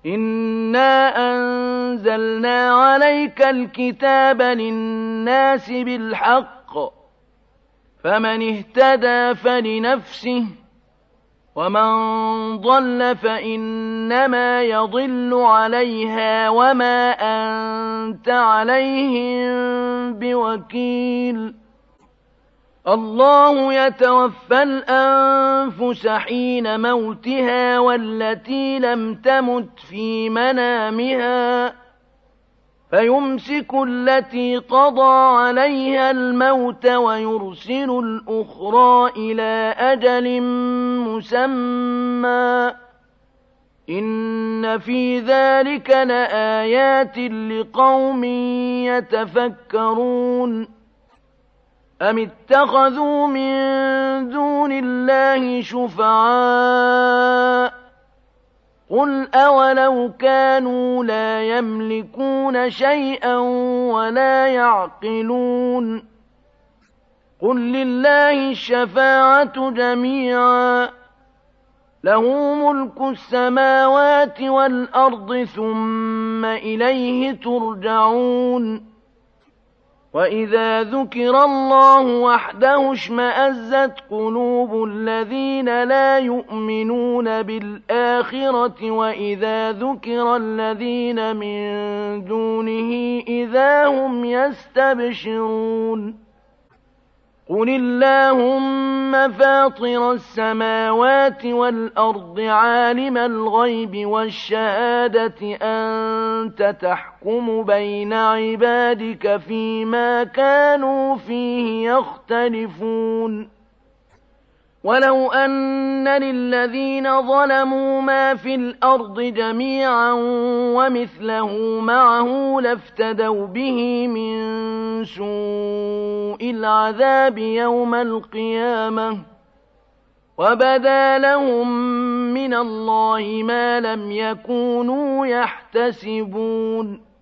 إِنَّا أَنزَلْنَا عَلَيْكَ الْكِتَابَ لِلنَّاسِ بِالْحَقِّ ۖ فَمَنِ اهْتَدَىٰ فَلِنَفْسِهِ ۖ وَمَن ضَلَّ فَإِنَّمَا يَضِلُّ عَلَيْهَا وَمَا أَنتَ عَلَيْهِم بِوَكِيلٍ. اللَّهُ يَتَوَفَّى الْأَنفُسَ حِينَ مَوْتِهَا وَالَّتِي لَمْ تَمُتْ فِي مَنَامِهَا فَيُمْسِكُ الَّتِي قَضَىٰ عَلَيْهَا الْمَوْتَ وَيُرْسِلُ الْأُخْرَىٰ إِلَىٰ أَجَلٍ مُّسَمًّى ۚ إِنَّ فِي ذَٰلِكَ لَآيَاتٍ لِّقَوْمٍ يَتَفَكَّرُونَ. أَمِ اتَّخَذُوا مِن دُونِ اللَّهِ شُفَعَاءَ ۚ قُلْ أَوَلَوْ كَانُوا لَا يَمْلِكُونَ شَيْئًا وَلَا يَعْقِلُونَ. قُل لِّلَّهِ الشَّفَاعَةُ جَمِيعًا ۖ لَّهُ مُلْكُ السَّمَاوَاتِ وَالْأَرْضِ ثُمَّ إِلَيْهِ تُرْجَعُونَ. وَإِذَا ذُكِرَ اللَّهُ وَحْدَهُ اشْمَأَزَّتْ قُلُوبُ الَّذِينَ لَا يُؤْمِنُونَ بِالْآخِرَةِ وَإِذَا ذُكِرَ الَّذِينَ مِن دُونِهِ إِذَا هُمْ يَسْتَبْشِرُونَ. قُلِ اللَّهُمَّ فَاطِرَ السَّمَاوَاتِ وَالْأَرْضِ عَالِمَ الْغَيْبِ وَالشَّهَادَةِ أَنتَ تَحْكُمُ بَيْنَ عِبَادِكَ فِيمَا كَانُوا فِيهِ يَخْتَلِفُونَ. وَلَوْ أَنَّ لِلَّذِينَ ظَلَمُوا مَا فِي الْأَرْضِ جَمِيعًا وَمِثْلَهُ مَعَهُ لَافْتَدَوْا بِهِ مِن سُوءِ الْعَذَابِ يَوْمَ الْقِيَامَةِ ۚ وَبَدَا لَهُم مِّنَ اللَّهِ مَا لَمْ يَكُونُوا يَحْتَسِبُونَ.